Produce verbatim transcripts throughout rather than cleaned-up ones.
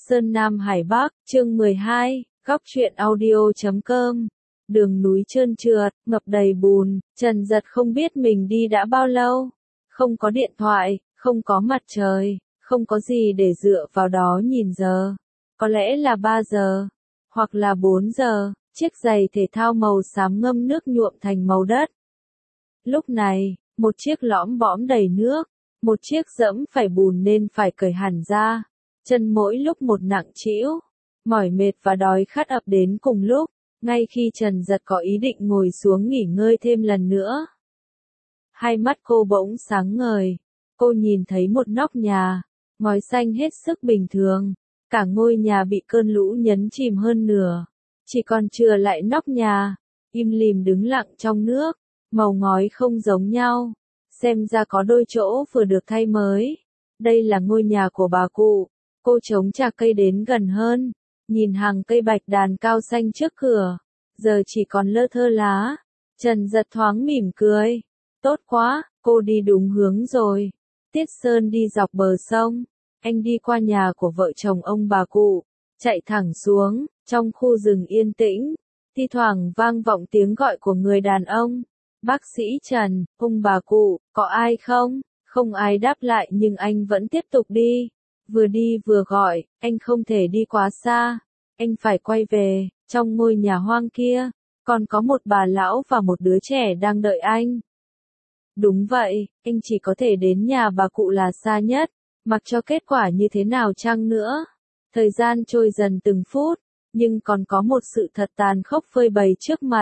Sơn Nam Hải Bắc, chương mười hai, góc truyện audio chấm com. Đường núi trơn trượt, ngập đầy bùn, Trần Dật không biết mình đi đã bao lâu. Không có điện thoại, không có mặt trời, không có gì để dựa vào đó nhìn giờ. Có lẽ là ba giờ, hoặc là bốn giờ, chiếc giày thể thao màu xám ngâm nước nhuộm thành màu đất. Lúc này, một chiếc lõm bõm đầy nước, một chiếc dẫm phải bùn nên phải cởi hẳn ra. Chân mỗi lúc một nặng trĩu, mỏi mệt và đói khát ập đến cùng lúc, ngay khi Trần Dật có ý định ngồi xuống nghỉ ngơi thêm lần nữa. Hai mắt cô bỗng sáng ngời, cô nhìn thấy một nóc nhà, ngói xanh hết sức bình thường, cả ngôi nhà bị cơn lũ nhấn chìm hơn nửa, chỉ còn chừa lại nóc nhà, im lìm đứng lặng trong nước, màu ngói không giống nhau, xem ra có đôi chỗ vừa được thay mới. Đây là ngôi nhà của bà cụ. Cô chống chạc cây đến gần hơn, nhìn hàng cây bạch đàn cao xanh trước cửa, giờ chỉ còn lơ thơ lá. Trần Dật thoáng mỉm cười. Tốt quá, cô đi đúng hướng rồi. Tiết Sơn đi dọc bờ sông, anh đi qua nhà của vợ chồng ông bà cụ, chạy thẳng xuống, trong khu rừng yên tĩnh, thi thoảng vang vọng tiếng gọi của người đàn ông. Bác sĩ Trần, ông bà cụ, có ai không? Không ai đáp lại nhưng anh vẫn tiếp tục đi. Vừa đi vừa gọi, anh không thể đi quá xa, anh phải quay về, trong ngôi nhà hoang kia, còn có một bà lão và một đứa trẻ đang đợi anh. Đúng vậy, anh chỉ có thể đến nhà bà cụ là xa nhất, mặc cho kết quả như thế nào chăng nữa. Thời gian trôi dần từng phút, nhưng còn có một sự thật tàn khốc phơi bày trước mặt.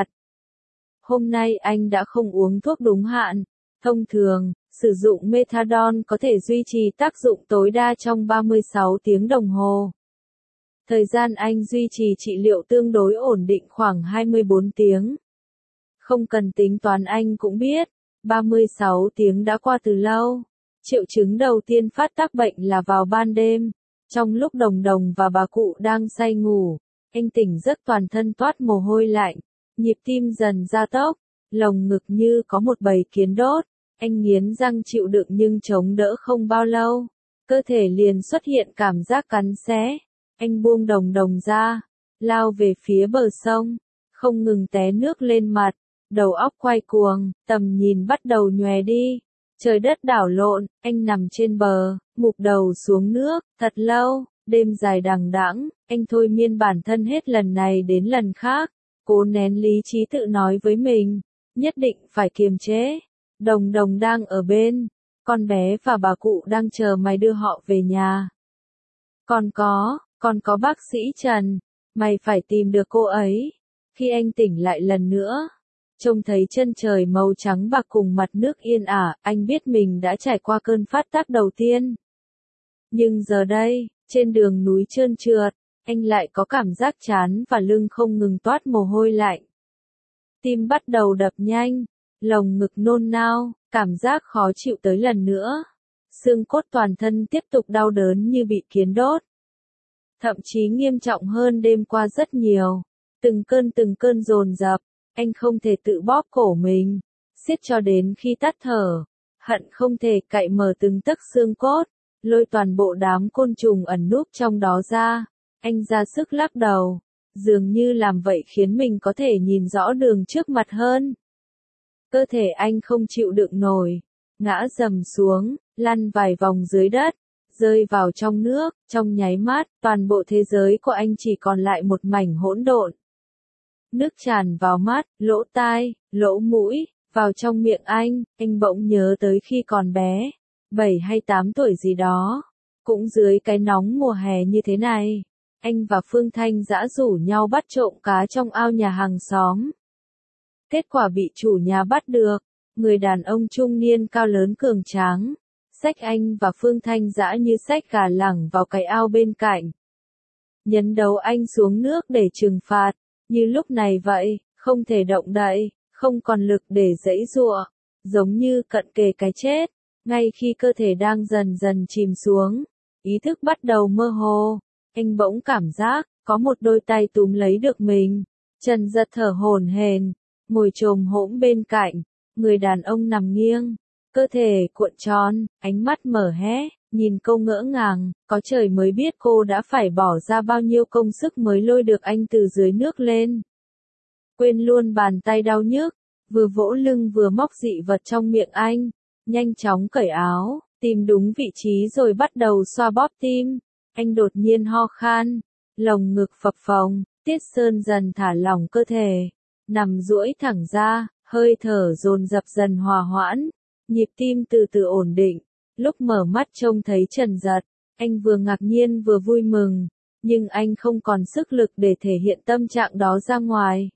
Hôm nay anh đã không uống thuốc đúng hạn, thông thường. Sử dụng methadone có thể duy trì tác dụng tối đa trong ba mươi sáu tiếng đồng hồ. Thời gian anh duy trì trị liệu tương đối ổn định khoảng hai mươi bốn tiếng. Không cần tính toán anh cũng biết, ba mươi sáu tiếng đã qua từ lâu. Triệu chứng đầu tiên phát tác bệnh là vào ban đêm, trong lúc Đồng Đồng và bà cụ đang say ngủ, anh tỉnh giấc toàn thân toát mồ hôi lạnh, nhịp tim dần gia tốc, lồng ngực như có một bầy kiến đốt. Anh nghiến răng chịu đựng nhưng chống đỡ không bao lâu, cơ thể liền xuất hiện cảm giác cắn xé. Anh buông Đồng Đồng ra, lao về phía bờ sông, không ngừng té nước lên mặt, đầu óc quay cuồng, tầm nhìn bắt đầu nhòe đi. Trời đất đảo lộn, anh nằm trên bờ, mụp đầu xuống nước, thật lâu, đêm dài đằng đẵng, anh thôi miên bản thân hết lần này đến lần khác, cố nén lý trí tự nói với mình, nhất định phải kiềm chế. Đồng Đồng đang ở bên, con bé và bà cụ đang chờ mày đưa họ về nhà. Còn có, còn có bác sĩ Trần, mày phải tìm được cô ấy. Khi anh tỉnh lại lần nữa, trông thấy chân trời màu trắng bạc cùng mặt nước yên ả, anh biết mình đã trải qua cơn phát tác đầu tiên. Nhưng giờ đây, trên đường núi trơn trượt, anh lại có cảm giác chán và lưng không ngừng toát mồ hôi lạnh. Tim bắt đầu đập nhanh. Lồng ngực nôn nao, cảm giác khó chịu tới lần nữa. Xương cốt toàn thân tiếp tục đau đớn như bị kiến đốt. Thậm chí nghiêm trọng hơn đêm qua rất nhiều. Từng cơn từng cơn dồn dập, anh không thể tự bóp cổ mình, siết cho đến khi tắt thở. Hận không thể cạy mở từng tấc xương cốt, lôi toàn bộ đám côn trùng ẩn núp trong đó ra. Anh ra sức lắc đầu, dường như làm vậy khiến mình có thể nhìn rõ đường trước mặt hơn. Cơ thể anh không chịu đựng nổi, ngã dầm xuống, lăn vài vòng dưới đất, rơi vào trong nước, trong nháy mắt, toàn bộ thế giới của anh chỉ còn lại một mảnh hỗn độn. Nước tràn vào mắt, lỗ tai, lỗ mũi, vào trong miệng anh, anh bỗng nhớ tới khi còn bé, bảy hay tám tuổi gì đó, cũng dưới cái nóng mùa hè như thế này, anh và Phương Thanh dã rủ nhau bắt trộm cá trong ao nhà hàng xóm. Kết quả bị chủ nhà bắt được, người đàn ông trung niên cao lớn cường tráng, xách anh và Phương Thanh dã như xách gà lẳng vào cái ao bên cạnh. Nhấn đầu anh xuống nước để trừng phạt, như lúc này vậy, không thể động đậy, không còn lực để giãy giụa, giống như cận kề cái chết. Ngay khi cơ thể đang dần dần chìm xuống, ý thức bắt đầu mơ hồ, anh bỗng cảm giác, có một đôi tay túm lấy được mình. Trần Dật thở hổn hển, ngồi chồm hổm bên cạnh, người đàn ông nằm nghiêng, cơ thể cuộn tròn, ánh mắt mở hé, Nhìn cô ngỡ ngàng, có trời mới biết cô đã phải bỏ ra bao nhiêu công sức mới lôi được anh từ dưới nước lên. Quên luôn bàn tay đau nhức, vừa vỗ lưng vừa móc dị vật trong miệng anh, nhanh chóng cởi áo, tìm đúng vị trí rồi bắt đầu xoa bóp tim. Anh đột nhiên ho khan, lồng ngực phập phồng, Tiết Sơn dần thả lỏng cơ thể, nằm duỗi thẳng ra, hơi thở dồn dập dần hòa hoãn, nhịp tim từ từ ổn định. Lúc mở mắt trông thấy Trần Dật, anh vừa ngạc nhiên vừa vui mừng, nhưng anh không còn sức lực để thể hiện tâm trạng đó ra ngoài.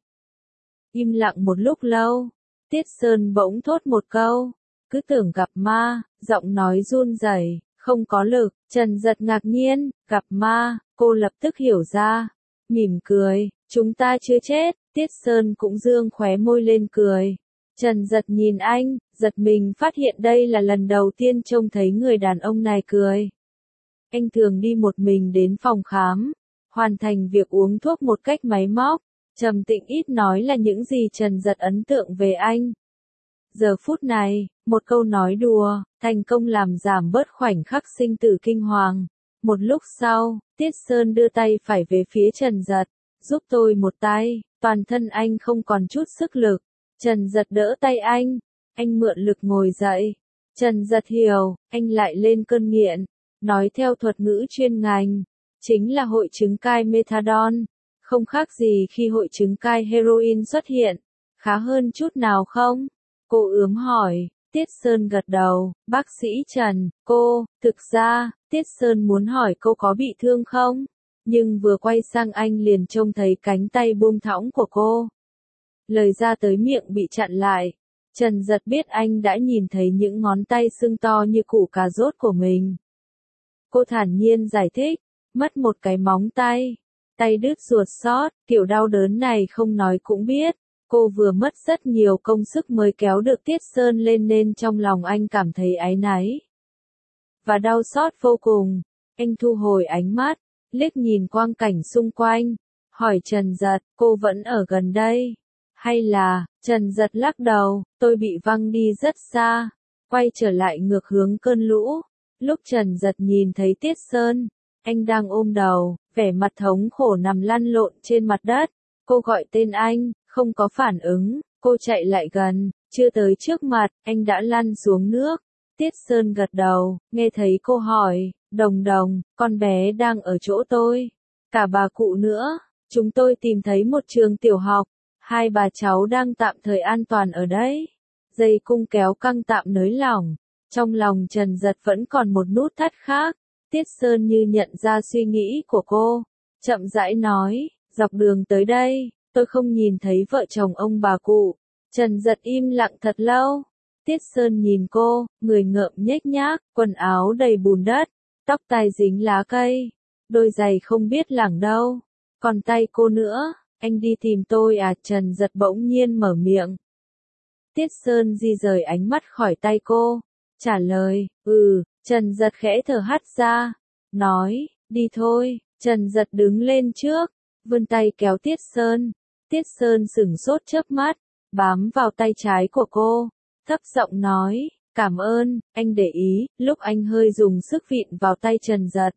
Im lặng một lúc lâu, Tiết Sơn bỗng thốt một câu, cứ tưởng gặp ma, giọng nói run rẩy, không có lực. Trần Dật ngạc nhiên, gặp ma, cô lập tức hiểu ra, mỉm cười, chúng ta chưa chết. Tiết Sơn cũng dương khóe môi lên cười. Trần Dật nhìn anh, giật mình phát hiện đây là lần đầu tiên trông thấy người đàn ông này cười. Anh thường đi một mình đến phòng khám, hoàn thành việc uống thuốc một cách máy móc, trầm tĩnh ít nói là những gì Trần Dật ấn tượng về anh. Giờ phút này, một câu nói đùa, thành công làm giảm bớt khoảnh khắc sinh tử kinh hoàng. Một lúc sau, Tiết Sơn đưa tay phải về phía Trần Dật, giúp tôi một tay, toàn thân anh không còn chút sức lực. Trần Dật đỡ tay anh, anh mượn lực ngồi dậy. Trần Dật hiểu, anh lại lên cơn nghiện, nói theo thuật ngữ chuyên ngành, chính là hội chứng cai methadone, không khác gì khi hội chứng cai heroin xuất hiện, khá hơn chút nào không? Cô ướm hỏi. Tiết Sơn gật đầu, bác sĩ Trần, cô, thực ra, Tiết Sơn muốn hỏi cô có bị thương không? Nhưng vừa quay sang anh liền trông thấy cánh tay buông thõng của cô. Lời ra tới miệng bị chặn lại. Trần Dật biết anh đã nhìn thấy những ngón tay sưng to như củ cà rốt của mình. Cô thản nhiên giải thích, mất một cái móng tay, tay đứt ruột sót, kiểu đau đớn này không nói cũng biết. Cô vừa mất rất nhiều công sức mới kéo được Tiết Sơn lên nên trong lòng anh cảm thấy áy náy. Và đau xót vô cùng. Anh thu hồi ánh mắt, liếc nhìn quang cảnh xung quanh, hỏi Trần Dật, cô vẫn ở gần đây? Hay là, Trần Dật lắc đầu, tôi bị văng đi rất xa, quay trở lại ngược hướng cơn lũ. Lúc Trần Dật nhìn thấy Tiết Sơn, anh đang ôm đầu, vẻ mặt thống khổ nằm lăn lộn trên mặt đất. Cô gọi tên anh, không có phản ứng, cô chạy lại gần, chưa tới trước mặt, anh đã lăn xuống nước. Tiết Sơn gật đầu, nghe thấy cô hỏi, Đồng Đồng, con bé đang ở chỗ tôi. Cả bà cụ nữa, chúng tôi tìm thấy một trường tiểu học, hai bà cháu đang tạm thời an toàn ở đấy. Dây cung kéo căng tạm nới lỏng, trong lòng Trần Dật vẫn còn một nút thắt khác. Tiết Sơn như nhận ra suy nghĩ của cô, chậm rãi nói, dọc đường tới đây, tôi không nhìn thấy vợ chồng ông bà cụ. Trần Dật im lặng thật lâu. Tiết Sơn nhìn cô, người ngợm nhếch nhác, quần áo đầy bùn đất, tóc tai dính lá cây, đôi giày không biết lảng đâu. Còn tay cô nữa, anh đi tìm tôi à? Trần Dật bỗng nhiên mở miệng. Tiết Sơn di rời ánh mắt khỏi tay cô, trả lời, ừ. Trần Dật khẽ thở hắt ra, nói, đi thôi. Trần Dật đứng lên trước, vươn tay kéo Tiết Sơn. Tiết Sơn sửng sốt chớp mắt, bám vào tay trái của cô, thấp giọng nói, cảm ơn, anh để ý. Lúc anh hơi dùng sức vịn vào tay Trần Dật,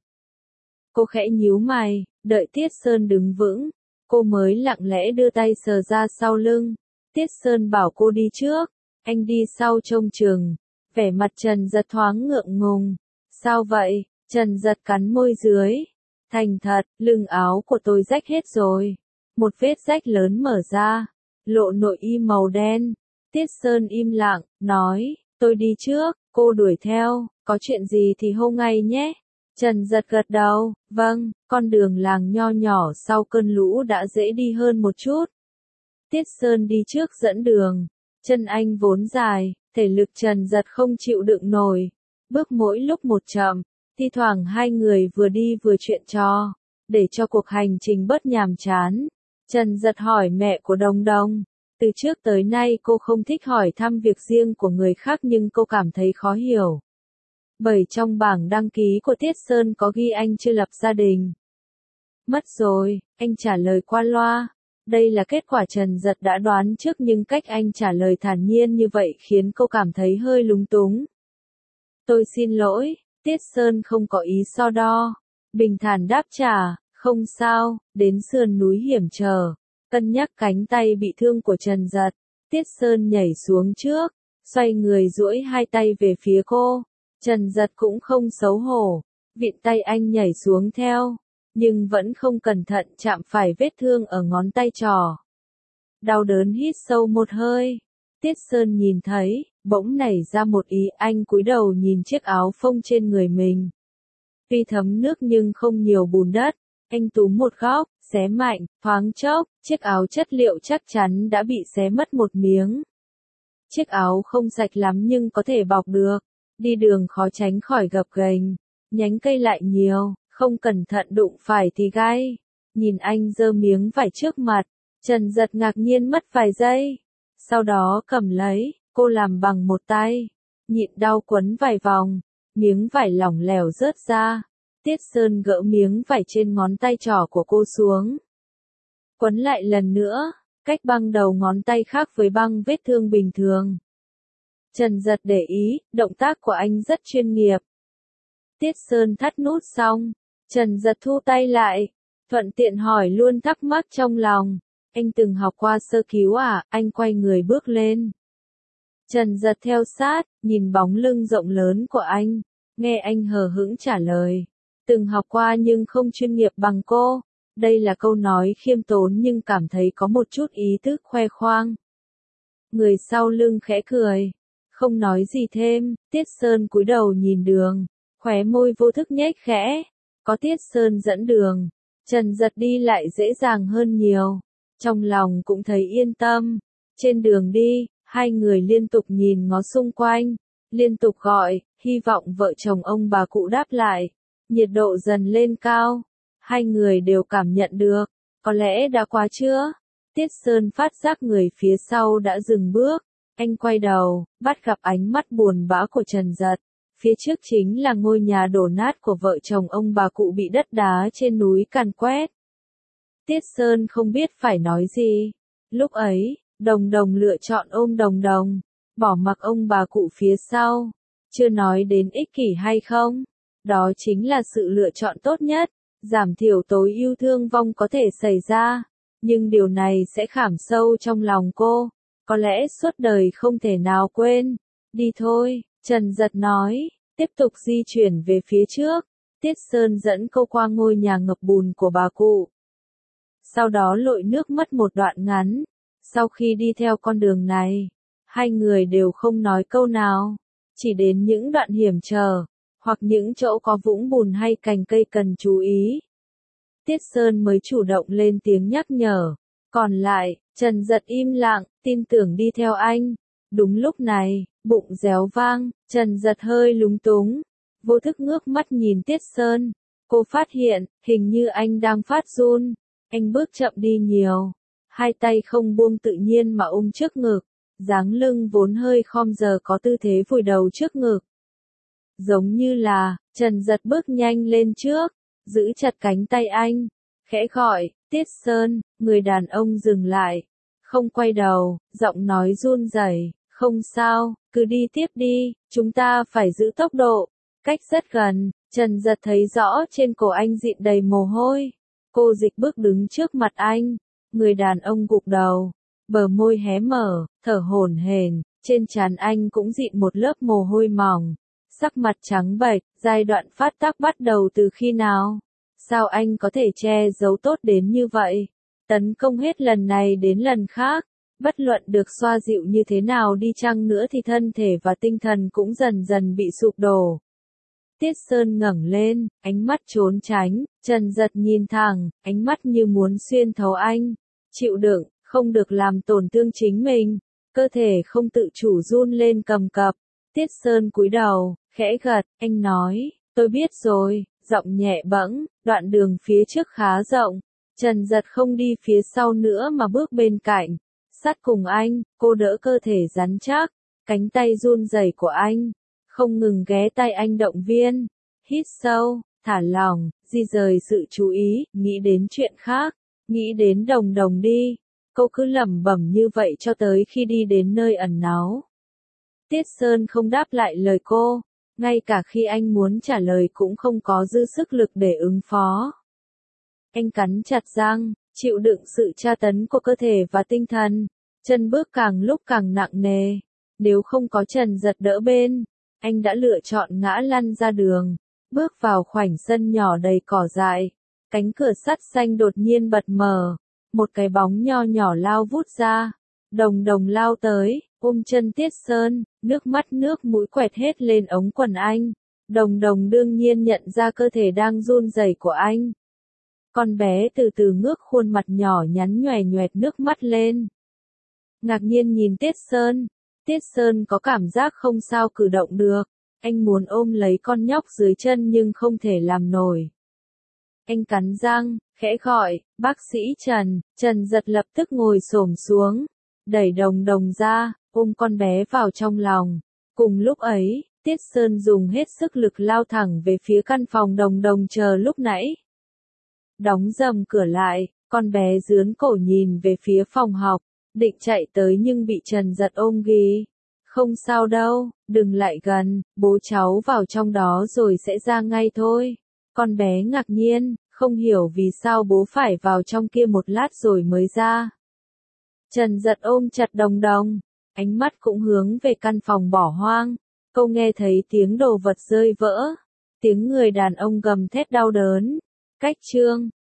cô khẽ nhíu mày, đợi Tiết Sơn đứng vững, cô mới lặng lẽ đưa tay sờ ra sau lưng. Tiết Sơn bảo cô đi trước, anh đi sau trông chừng. Vẻ mặt Trần Dật thoáng ngượng ngùng. Sao vậy? Trần Dật cắn môi dưới. Thành thật, lưng áo của tôi rách hết rồi. Một vết rách lớn mở ra, lộ nội y màu đen. Tiết Sơn im lặng, nói, tôi đi trước, cô đuổi theo, có chuyện gì thì hô ngay nhé. Trần Dật gật đầu, vâng. Con đường làng nho nhỏ sau cơn lũ đã dễ đi hơn một chút. Tiết Sơn đi trước dẫn đường, chân anh vốn dài, thể lực Trần Dật không chịu đựng nổi, bước mỗi lúc một chậm, thi thoảng hai người vừa đi vừa chuyện trò, để cho cuộc hành trình bớt nhàm chán. Trần Dật hỏi mẹ của Đồng Đồng, từ trước tới nay cô không thích hỏi thăm việc riêng của người khác nhưng cô cảm thấy khó hiểu. Bởi trong bảng đăng ký của Tiết Sơn có ghi anh chưa lập gia đình. Mất rồi, anh trả lời qua loa. Đây là kết quả Trần Dật đã đoán trước nhưng cách anh trả lời thản nhiên như vậy khiến cô cảm thấy hơi lúng túng. Tôi xin lỗi, Tiết Sơn không có ý so đo, bình thản đáp trả, không sao, đến sườn núi hiểm trở, cân nhắc cánh tay bị thương của Trần Giật, Tiết Sơn nhảy xuống trước, xoay người duỗi hai tay về phía cô, Trần Giật cũng không xấu hổ, vịn tay anh nhảy xuống theo, nhưng vẫn không cẩn thận chạm phải vết thương ở ngón tay trỏ. Đau đớn hít sâu một hơi, Tiết Sơn nhìn thấy, bỗng nảy ra một ý, anh cúi đầu nhìn chiếc áo phông trên người mình. Tuy thấm nước nhưng không nhiều bùn đất, anh túm một góc, xé mạnh, thoáng chốc, chiếc áo chất liệu chắc chắn đã bị xé mất một miếng. Chiếc áo không sạch lắm nhưng có thể bọc được, đi đường khó tránh khỏi gập ghềnh, nhánh cây lại nhiều, không cẩn thận đụng phải thì gai. Nhìn anh giơ miếng vải trước mặt, Trần Giật ngạc nhiên mất vài giây, sau đó cầm lấy, cô làm bằng một tay, nhịn đau quấn vài vòng, miếng vải lỏng lẻo rớt ra. Tiết Sơn gỡ miếng vải trên ngón tay trỏ của cô xuống, quấn lại lần nữa, cách băng đầu ngón tay khác với băng vết thương bình thường. Trần Giật để ý, động tác của anh rất chuyên nghiệp. Tiết Sơn thắt nút xong, Trần Giật thu tay lại, thuận tiện hỏi luôn thắc mắc trong lòng, anh từng học qua sơ cứu à? Anh quay người bước lên. Trần Giật theo sát, nhìn bóng lưng rộng lớn của anh, nghe anh hờ hững trả lời, từng học qua nhưng không chuyên nghiệp bằng cô. Đây là câu nói khiêm tốn nhưng cảm thấy có một chút ý thức khoe khoang. Người sau lưng khẽ cười, không nói gì thêm. Tiết Sơn cúi đầu nhìn đường, khóe môi vô thức nhếch khẽ. Có Tiết Sơn dẫn đường, Trần Giật đi lại dễ dàng hơn nhiều, trong lòng cũng thấy yên tâm. Trên đường đi, hai người liên tục nhìn ngó xung quanh, liên tục gọi, hy vọng vợ chồng ông bà cụ đáp lại. Nhiệt độ dần lên cao, hai người đều cảm nhận được, có lẽ đã quá chưa? Tiết Sơn phát giác người phía sau đã dừng bước, anh quay đầu, bắt gặp ánh mắt buồn bã của Trần Giật. Phía trước chính là ngôi nhà đổ nát của vợ chồng ông bà cụ bị đất đá trên núi càn quét. Tiết Sơn không biết phải nói gì. Lúc ấy, Đồng Đồng lựa chọn ôm Đồng Đồng, bỏ mặc ông bà cụ phía sau. Chưa nói đến ích kỷ hay không, đó chính là sự lựa chọn tốt nhất, giảm thiểu tối ưu thương vong có thể xảy ra. Nhưng điều này sẽ khảm sâu trong lòng cô, có lẽ suốt đời không thể nào quên. Đi thôi, Trần Giật nói, tiếp tục di chuyển về phía trước. Tiết Sơn dẫn cô qua ngôi nhà ngập bùn của bà cụ. Sau đó lội nước mất một đoạn ngắn. Sau khi đi theo con đường này, hai người đều không nói câu nào, chỉ đến những đoạn hiểm trở, hoặc những chỗ có vũng bùn hay cành cây cần chú ý. Tiết Sơn mới chủ động lên tiếng nhắc nhở, còn lại, Trần Giật im lặng, tin tưởng đi theo anh. Đúng lúc này, bụng réo vang, Trần Giật hơi lúng túng, vô thức ngước mắt nhìn Tiết Sơn. Cô phát hiện, hình như anh đang phát run, anh bước chậm đi nhiều, hai tay không buông tự nhiên mà ôm trước ngực, dáng lưng vốn hơi khom giờ có tư thế vùi đầu trước ngực. Giống như là, Trần Giật bước nhanh lên trước, giữ chặt cánh tay anh, khẽ gọi, Tiết Sơn. Người đàn ông dừng lại, không quay đầu, giọng nói run rẩy, không sao, cứ đi tiếp đi, chúng ta phải giữ tốc độ. Cách rất gần, Trần Giật thấy rõ trên cổ anh dịn đầy mồ hôi. Cô dịch bước đứng trước mặt anh, người đàn ông gục đầu, bờ môi hé mở, thở hổn hển, trên trán anh cũng dịn một lớp mồ hôi mỏng, sắc mặt trắng bệch. Giai đoạn phát tác bắt đầu từ khi nào? Sao anh có thể che giấu tốt đến như vậy? Tấn công hết lần này đến lần khác, bất luận được xoa dịu như thế nào đi chăng nữa thì thân thể và tinh thần cũng dần dần bị sụp đổ. Tiết Sơn ngẩng lên, ánh mắt trốn tránh, Trần Giật nhìn thẳng, ánh mắt như muốn xuyên thấu anh. Chịu đựng, không được làm tổn thương chính mình. Cơ thể không tự chủ run lên cầm cập. Tiết Sơn cúi đầu, khẽ gật, anh nói, tôi biết rồi, giọng nhẹ bẫng. Đoạn đường phía trước khá rộng, Trần Giật không đi phía sau nữa mà bước bên cạnh, sát cùng anh. Cô đỡ cơ thể rắn chắc, cánh tay run rẩy của anh, không ngừng ghé tai anh động viên. Hít sâu, thả lỏng, di rời sự chú ý, nghĩ đến chuyện khác, nghĩ đến Đồng Đồng đi. Cô cứ lẩm bẩm như vậy cho tới khi đi đến nơi ẩn náu. Tiết Sơn không đáp lại lời cô, ngay cả khi anh muốn trả lời cũng không có dư sức lực để ứng phó. Anh cắn chặt răng, chịu đựng sự tra tấn của cơ thể và tinh thần, chân bước càng lúc càng nặng nề. Nếu không có Trần Giật đỡ bên, anh đã lựa chọn ngã lăn ra đường, bước vào khoảnh sân nhỏ đầy cỏ dại. Cánh cửa sắt xanh đột nhiên bật mở, một cái bóng nho nhỏ lao vút ra. Đồng Đồng lao tới, ôm chân Tiết Sơn, nước mắt nước mũi quẹt hết lên ống quần anh. Đồng Đồng đương nhiên nhận ra cơ thể đang run rẩy của anh. Con bé từ từ ngước khuôn mặt nhỏ nhắn nhoè nhoẹt nước mắt lên. Ngạc nhiên nhìn Tiết Sơn, Tiết Sơn có cảm giác không sao cử động được. Anh muốn ôm lấy con nhóc dưới chân nhưng không thể làm nổi. Anh cắn răng, khẽ gọi, bác sĩ Trần. Trần Giật lập tức ngồi xổm xuống, đẩy Đồng Đồng ra, ôm con bé vào trong lòng. Cùng lúc ấy, Tiết Sơn dùng hết sức lực lao thẳng về phía căn phòng Đồng Đồng chờ lúc nãy. Đóng rầm cửa lại, con bé dướn cổ nhìn về phía phòng học, định chạy tới nhưng bị Trần Giật ôm ghì. Không sao đâu, đừng lại gần, bố cháu vào trong đó rồi sẽ ra ngay thôi. Con bé ngạc nhiên, không hiểu vì sao bố phải vào trong kia một lát rồi mới ra. Trần Giật ôm chặt Đồng Đồng, ánh mắt cũng hướng về căn phòng bỏ hoang. Cô nghe thấy tiếng đồ vật rơi vỡ, tiếng người đàn ông gầm thét đau đớn. Cách chương